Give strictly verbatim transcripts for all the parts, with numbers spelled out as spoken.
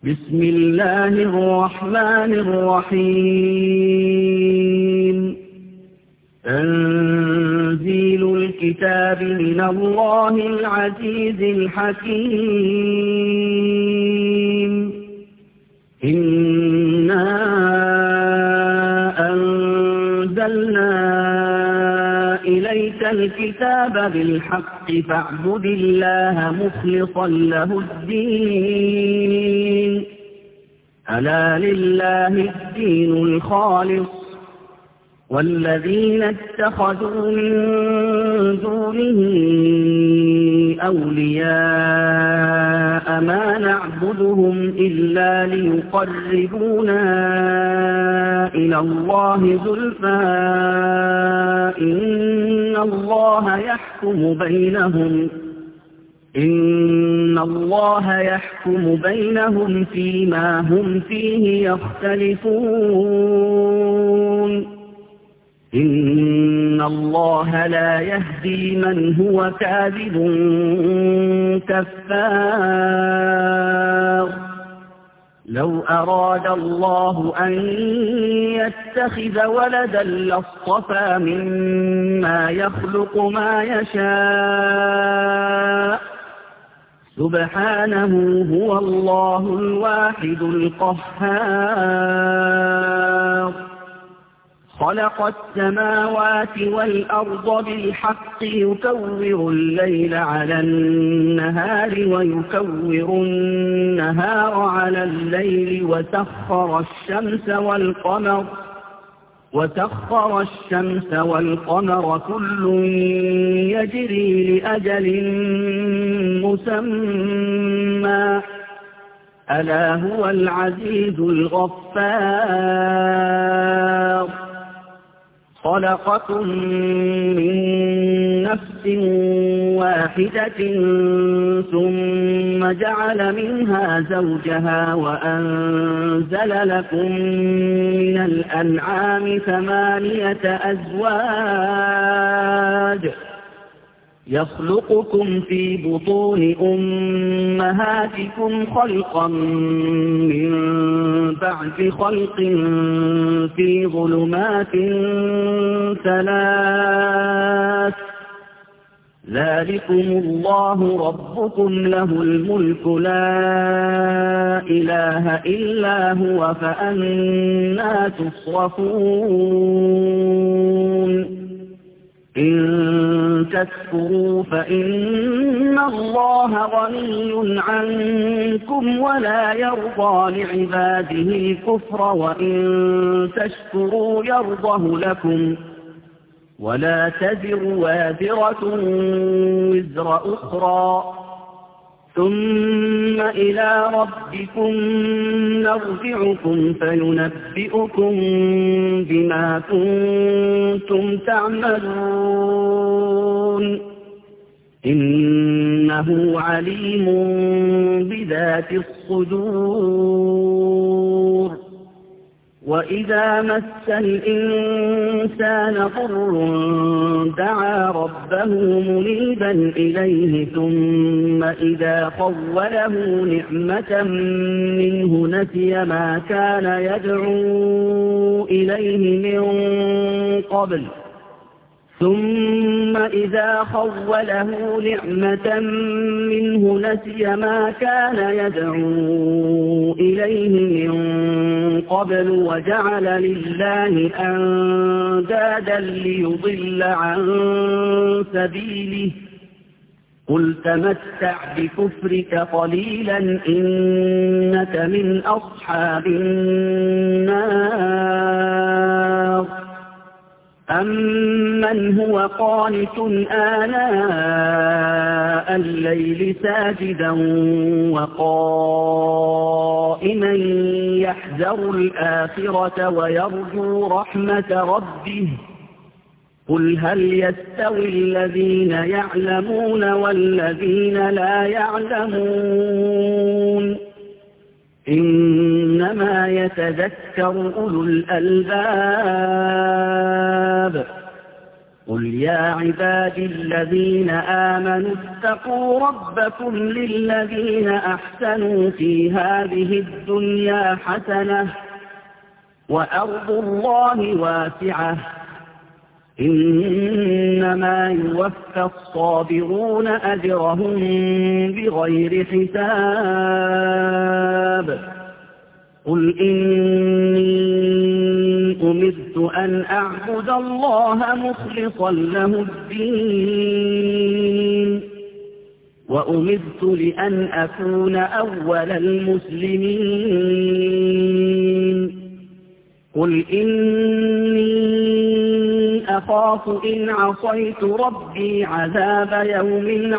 بسم الله الرحمن الرحيم. تنزيل الكتاب من الله العزيز الحكيم. إنا أنزلنا إليك الكتاب بالحق فاعبد الله مخلصا له الدين. ألا لله الدين الخالص والذين اتخذوا من دونه أولياء ما نعبدهم إلا ليقربونا إلى الله زلفى إن الله يحكم بينهم إن الله يحكم بينهم فيما هم فيه يختلفون. إن الله لا يهدي من هو كاذب كفار. لو أراد الله أن يتخذ ولدا لاصطفى مما يخلق ما يشاء سبحانه هو الله الواحد القهار. خلق السماوات والأرض بالحق يكور الليل على النهار ويكور النهار على الليل وسخر الشمس والقمر وسخر الشمس والقمر كل يجري لأجل مسمى ألا هو العزيز الغفار. خلقكم من نفس واحدة ثم جعل منها زوجها وأنزل لكم من الأنعام ثمانية أزواج يخلقكم في بطون أمهاتكم خلقا من بعد خلق في ظلمات ثلاث ذلكم الله ربكم له الملك لا إله إلا هو فأنى تصرفون. إن تكفروا فإن الله غني عنكم ولا يرضى لعباده الكفر وإن تشكروا يرضه لكم ولا تزر وازرة وزر أخرى ثم إلى ربكم نرجعكم فينبئكم بما كنتم تعملون. إنه عليم بذات الصدور. وإذا مس الإنسان ضر دعا ربه منيبا إليه ثم إذا خوله نعمة منه نسي ما كان يدعو إليه من قبل ثم إذا خوله نعمة منه نسي ما كان يدعو إليه من قبل وجعل لله أندادا ليضل عن سبيله. قل تمتع بكفرك قليلا إنك من أصحاب النار. أمن هو قانت آناء الليل ساجدا وقائما يحذر الآخرة ويرجو رحمة ربه. قل هل يستوي الذين يعلمون والذين لا يعلمون إنما يتذكر أولو الألباب. قل يا عبادي الذين آمنوا اتقوا ربكم للذين أحسنوا في هذه الدنيا حسنة وأرض الله واسعة إنما يوفى الصابرون أجرهم بغير حساب قل إني أمرت أن أعبد الله مخلصا له الدين وأمرت لأن أكون أول المسلمين قل إني أخاف إن عصيت ربي عذاب يوم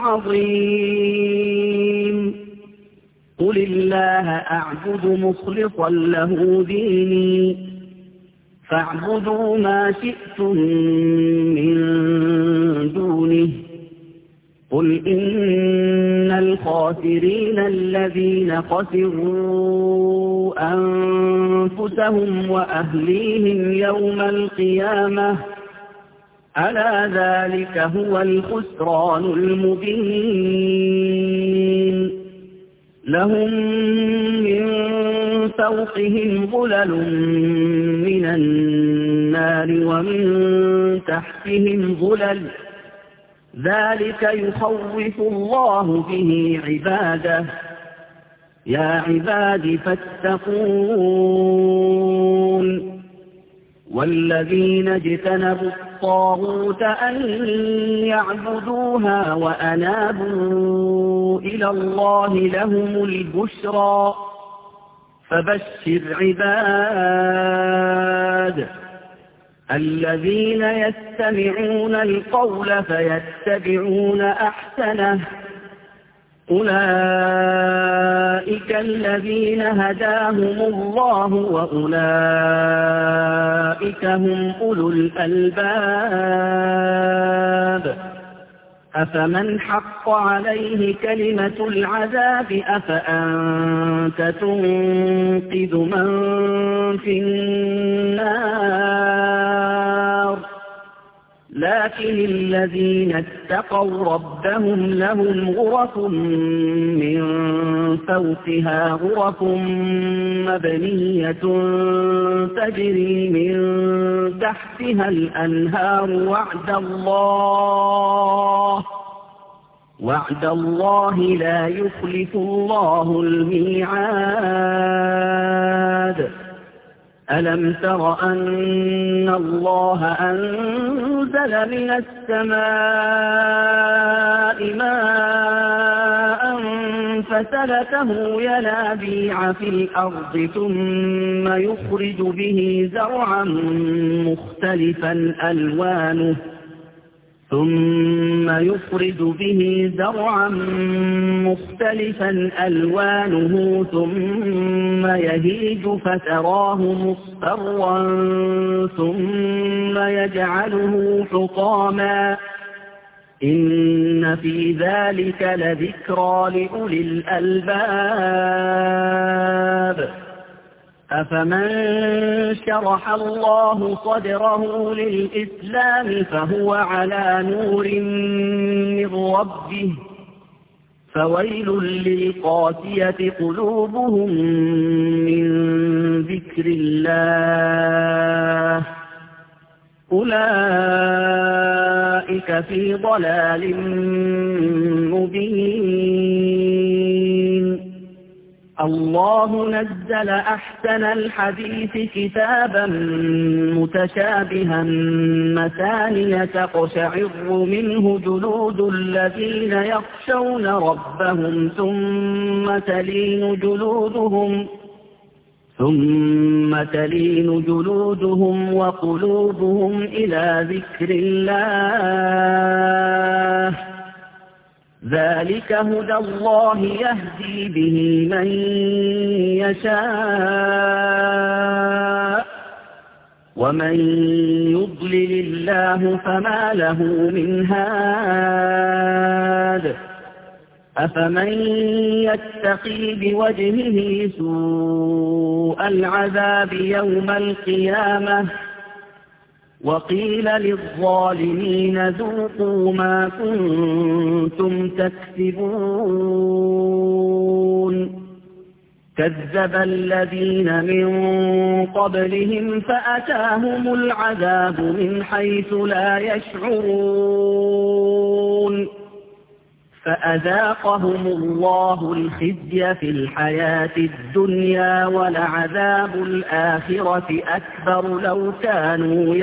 عظيم قل الله أعبد مخلصا له ديني فاعبدوا ما شئتم من دونه قل إن الخاسرين الذين خسروا أنفسهم وأهليهم يوم القيامة ألا ذلك هو الخسران المبين لهم من فوقهم ظلل من النار ومن تحتهم ظلل ذلك يخوف الله به عباده يا عباد فاتقون والذين اجتنبوا الطاغوت أن يعبدوها وأنابوا إلى الله لهم البشرى فبشر عباد الذين يستمعون القول فيتبعون أحسنه أولئك الذين هداهم الله وأولئك هم أولو الألباب أفمن حق عليه كلمة العذاب أفأنت تنقذ من في النار لكن الذين اتقوا ربهم لهم غرف من فوقها غرف مبنية تجري من تحتها الأنهار وعد الله وعد الله لا يخلف الله الميعاد ألم تر أن الله أنزل من السماء ماء فسلكه ينابيع في الأرض ثم يخرج به زرعا مختلفا ألوانه ثم يخرج به زرعا مختلفا ألوانه ثم يهيج فتراه مصفرا ثم يجعله حطاما إن في ذلك لذكرى لأولي الألباب أفمن شرح الله صدره للإسلام فهو على نور من ربه فويل للقاسية قلوبهم من ذكر الله أولئك في ضلال مبين الله نزل أحسن الحديث كتابا متشابها مثانية تقشعر منه جلود الذين يخشون ربهم ثم تلين جلودهم ثم تلين جلودهم وقلوبهم إلى ذكر الله ذلك هدى الله يهدي به من يشاء ومن يضلل الله فما له من هاد أفمن يتقي بوجهه سوء العذاب يوم القيامة وقيل للظالمين ذوقوا ما كنتم تكسبون كذب الذين من قبلهم فأتاهم العذاب من حيث لا يشعرون فأذاقهم الله الخزي في الحياة الدنيا ولعذاب الآخرة أكبر لو كانوا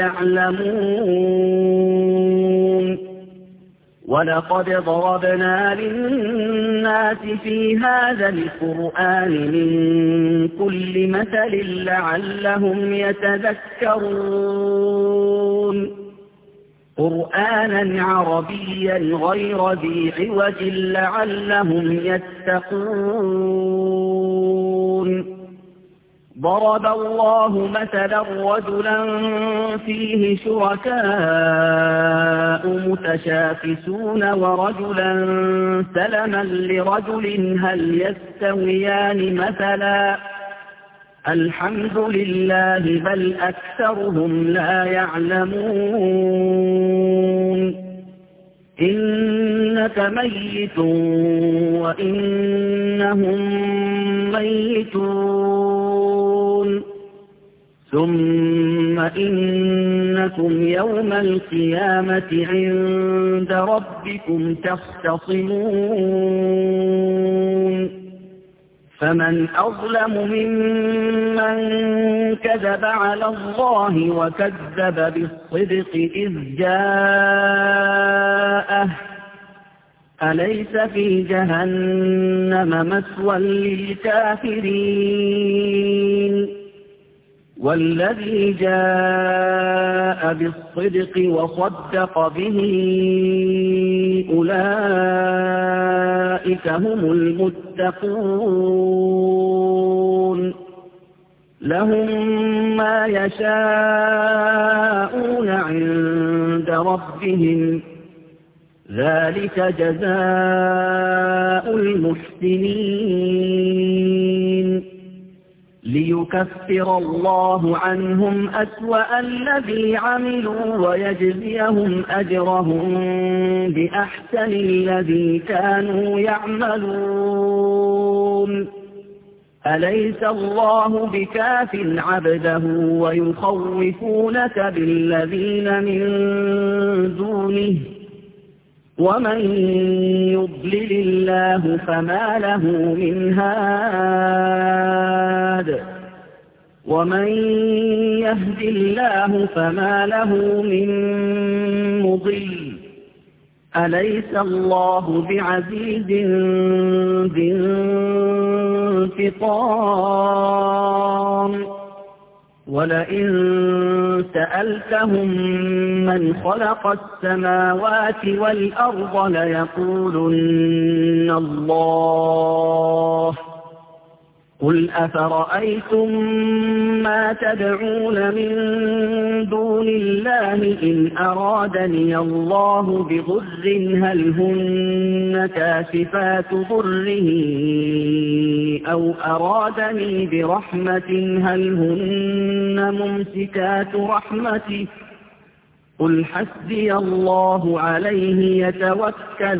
يعلمون ولقد ضربنا للناس في هذا القرآن من كل مثل لعلهم يتذكرون قرآنا عربيا غير ذي عوج لعلهم يتقون ضرب الله مثلا رجلا فيه شركاء متشاكسون ورجلا سلما لرجل هل يستويان مثلا الحمد لله بل أكثرهم لا يعلمون إنك ميت وإنهم ميتون ثم إنكم يوم القيامة عند ربكم تختصمون فمن أظلم ممن كذب على الله وكذب بالصدق إذ جاءه أليس في جهنم مثوى للكافرين والذي جاء بالصدق وصدق به أولئك هم المتقون لهم ما يشاءون عند ربهم ذلك جزاء المحسنين ليكفر الله عنهم أسوأ الذي عملوا ويجزيهم أجرهم بأحسن الذي كانوا يعملون أليس الله بكاف عبده ويخوفونك بالذين من دونه ومن يضلل الله فما له من هاد ومن يهد الله فما له من مضل أليس الله بعزيز ذي انتقام ولئن سألتهم من خلق السماوات والأرض ليقولن الله قل أفرأيتم ما تدعون من دون الله إن أرادني الله بضر هل هن كاشفات ضره أو أرادني برحمة هل هن ممسكات رحمته قل حسبي الله عليه يتوكل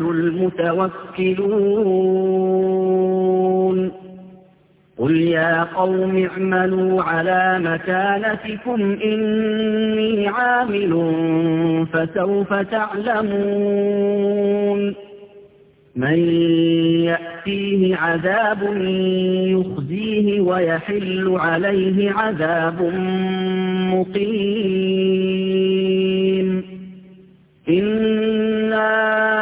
المتوكلون قل يا قوم اعملوا على مكانتكم إني عامل فسوف تعلمون من يأتيه عذاب يخزيه ويحل عليه عذاب مقيم إنا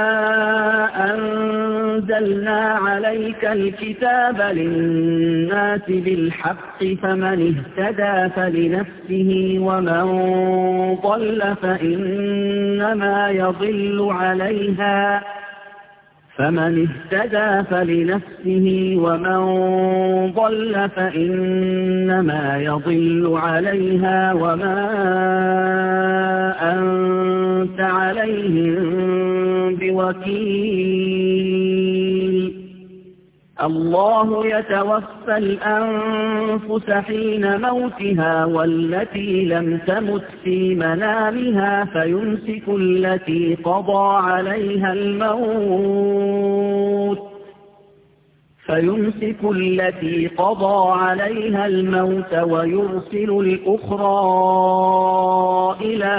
أنزلنا عليك الكتاب للناس بالحق فمن اهتدى فلنفسه ومن ضل فإنما يضل عليها فمن اهتدى فلنفسه ومن ضل فإنما يضل عليها وما أنت عليهم بوكيل الله يتوفى الأنفس حين موتها والتي لم تمت في منامها فيمسك التي قضى عليها الموت فيمسك التي قضى عليها الموت ويرسل الأخرى إلى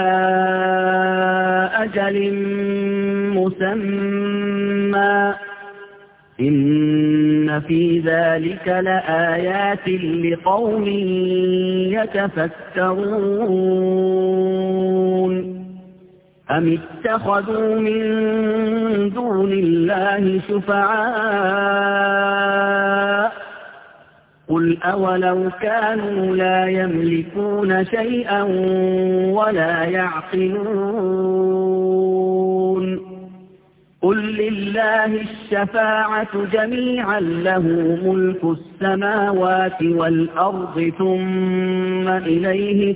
أجل مسمى إن في ذلك لآيات لقوم يتفكرون أم اتخذوا من دون الله شفعاء قل أولو كانوا لا يملكون شيئا ولا يعقلون قل لله الشفاعة جميعا له ملك السماوات والأرض ثم إليه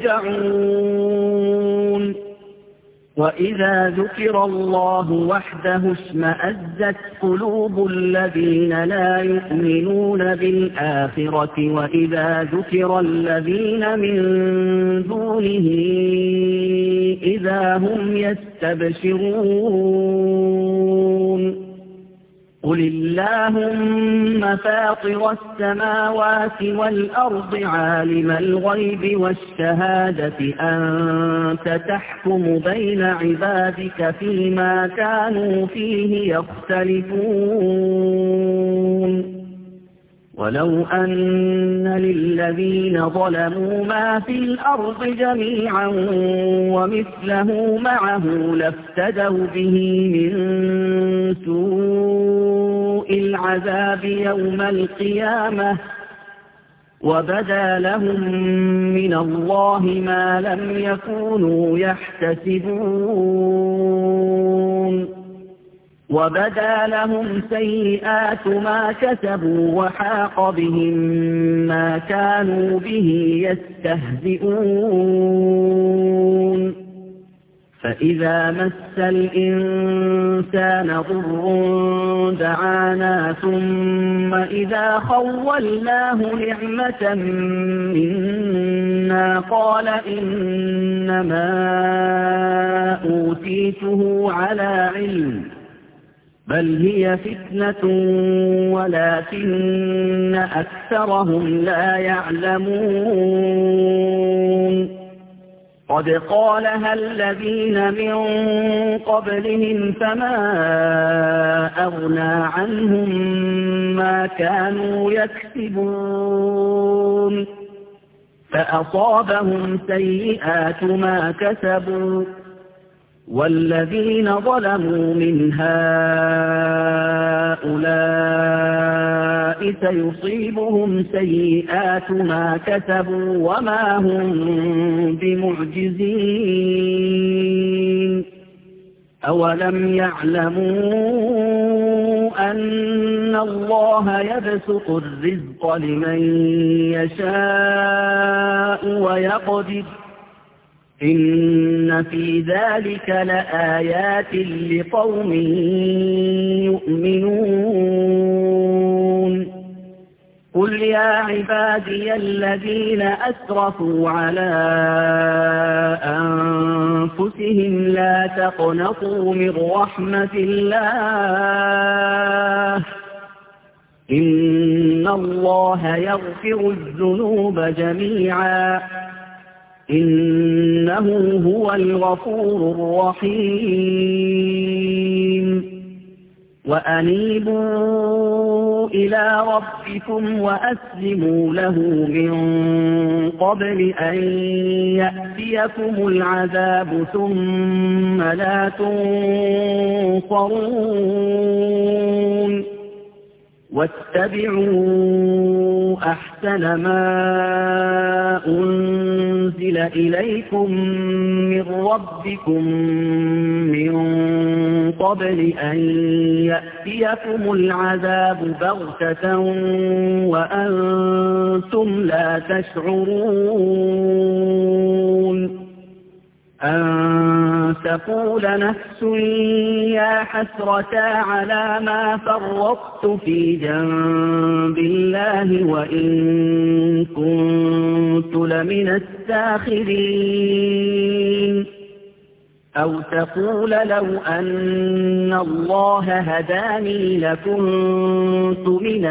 ترجعون وإذا ذكر الله وحده اشمأزت قلوب الذين لا يؤمنون بالآخرة وإذا ذكر الذين من دونه إذا هم يستبشرون قل اللهم فاطر السماوات والأرض عالم الغيب والشهادة أنت تحكم بين عبادك فيما كانوا فيه يختلفون ولو أن للذين ظلموا ما في الأرض جميعا ومثله معه لافتدوا به من سوء العذاب يوم القيامة وبدا لهم من الله ما لم يكونوا يحتسبون وبدا لهم سيئات ما كسبوا وحاق بهم ما كانوا به يستهزئون فإذا مس الإنسان ضر دعانا ثم إذا خولناه نعمة منا قال إنما أوتيته على علم بل هي فتنة ولكن أكثرهم لا يعلمون قد قالها الذين من قبلهم فما أغنى عنهم ما كانوا يكسبون فأصابهم سيئات ما كسبوا والذين ظلموا من هؤلاء سيصيبهم سيئات ما كسبوا وما هم بمعجزين أولم يعلموا أن الله يبسط الرزق لمن يشاء ويقدر إن في ذلك لآيات لقوم يؤمنون قل يا عبادي الذين أسرفوا على أنفسهم لا تقنطوا من رحمة الله إن الله يغفر الذنوب جميعا إنه هو الغفور الرحيم وأنيبوا إلى ربكم وأسلموا له من قبل أن يأتيكم العذاب ثم لا تنصرون واتبعوا أحسن ما أنزل إليكم من ربكم من قبل أن يأتيكم العذاب بغتة وأنتم لا تشعرون أن تقول نفس يا حسرتا على ما فرطت في جنب الله وإن كنت لمن الساخرين أو تقول لو أن الله هداني لكنت من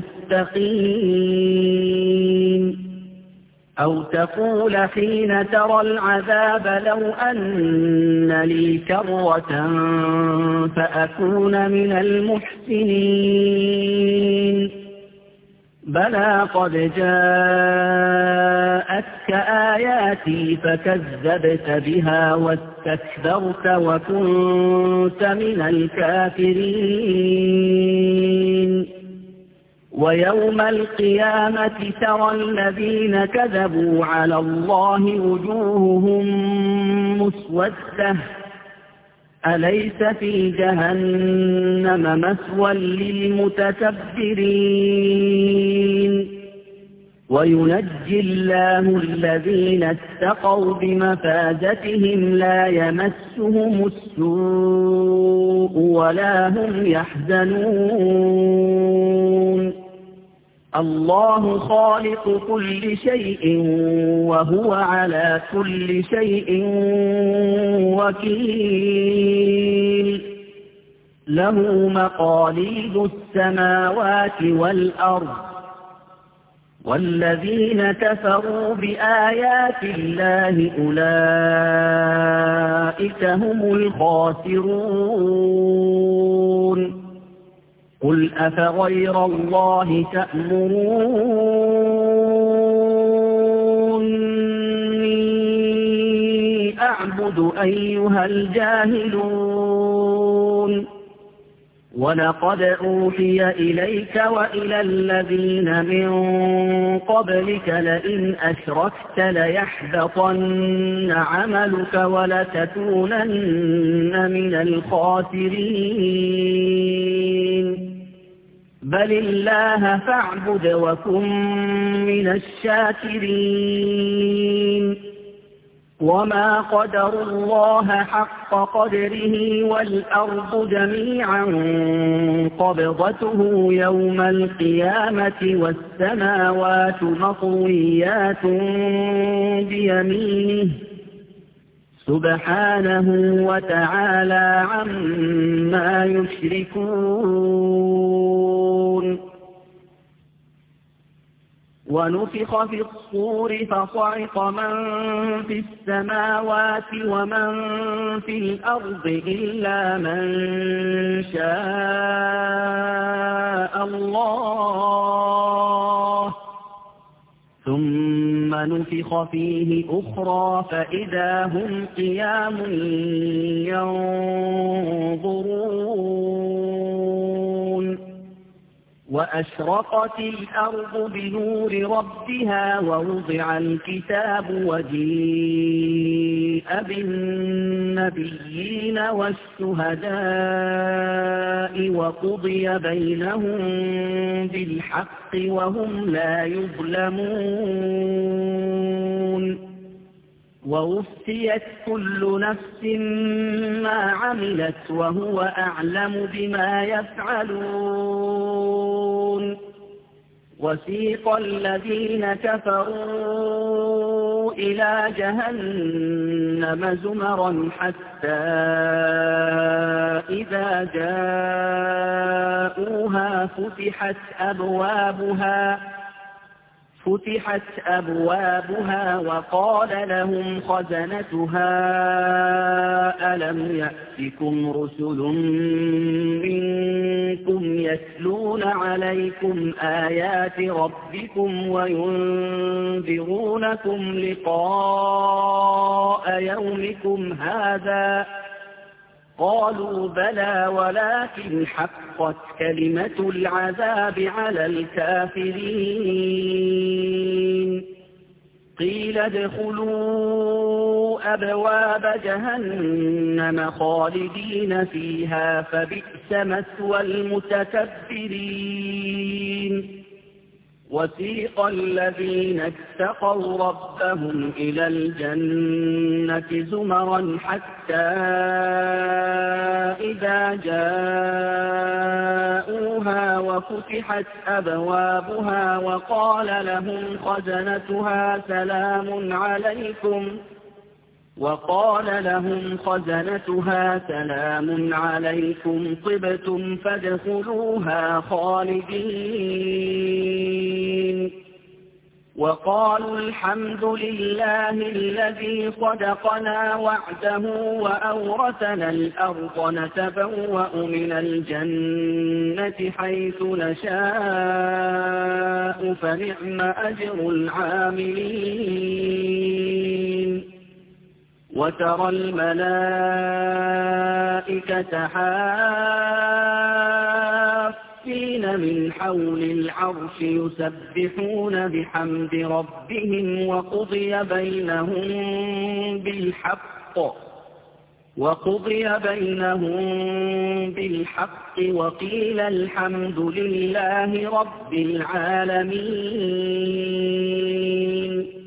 المتقين أو تقول حين ترى العذاب لو أن لي كرة فأكون من المحسنين بلى قد جاءتك آياتي فكذبت بها واستكبرت وكنت من الكافرين ويوم القيامة ترى الذين كذبوا على الله وجوههم مسودة أليس في جهنم مثوى للمتكبرين وينجي الله الذين اتقوا بمفازتهم لا يمسهم السوء ولا هم يحزنون الله خالق كل شيء وهو على كل شيء وكيل له مقاليد السماوات والأرض والذين كفروا بآيات الله أولئك هم الخاسرون قل أفغير الله تأمروني أعبد أيها الجاهلون ولقد أوحي إليك وإلى الذين من قبلك لئن أشركت ليحبطن عملك ولتكونن من الخاسرين بل الله فاعبد وكن من الشاكرين وما قدروا الله حق قدره والأرض جميعا قبضته يوم القيامة والسماوات مطويات بيمينه سبحانه وتعالى عما يشركون ونفخ في الصور فصعق من في السماوات ومن في الأرض إلا من شاء الله ثم نفخ فيه أخرى فإذا هم قيام ينظرون وأشرقت الأرض بنور ربها ووضع الكتاب وجيء بالنبيين والشهداء وقضي بينهم بالحق وهم لا يظلمون ووفيت كل نفس ما عملت وهو أعلم بما يفعلون وسيق الذين كفروا إلى جهنم زمرا حتى إذا جاءوها فتحت أبوابها فتحت أبوابها وقال لهم خزنتها ألم يأتكم رسل منكم يتلون عليكم آيات ربكم وينذرونكم لقاء يومكم هذا قالوا بلى ولكن حقت كلمة العذاب على الكافرين قيل ادخلوا أبواب جهنم خالدين فيها فبئس مثوى المتكبرين وسيق الذين اتقوا ربهم إلى الجنة زمرا حتى إذا جاءوها وفتحت أبوابها وقال لهم خزنتها سلام عليكم وقال لهم خزنتها سلام عليكم طبتم فادخلوها خالدين وقالوا الحمد لله الذي صدقنا وعده وأورثنا الأرض نتبوأ من الجنة حيث نشاء فنعم أجر العاملين وترى الملائكة حافين من حول العرش يسبحون بحمد ربهم وقضي بينهم بالحق وقضي بينهم بالحق وقيل الحمد لله رب العالمين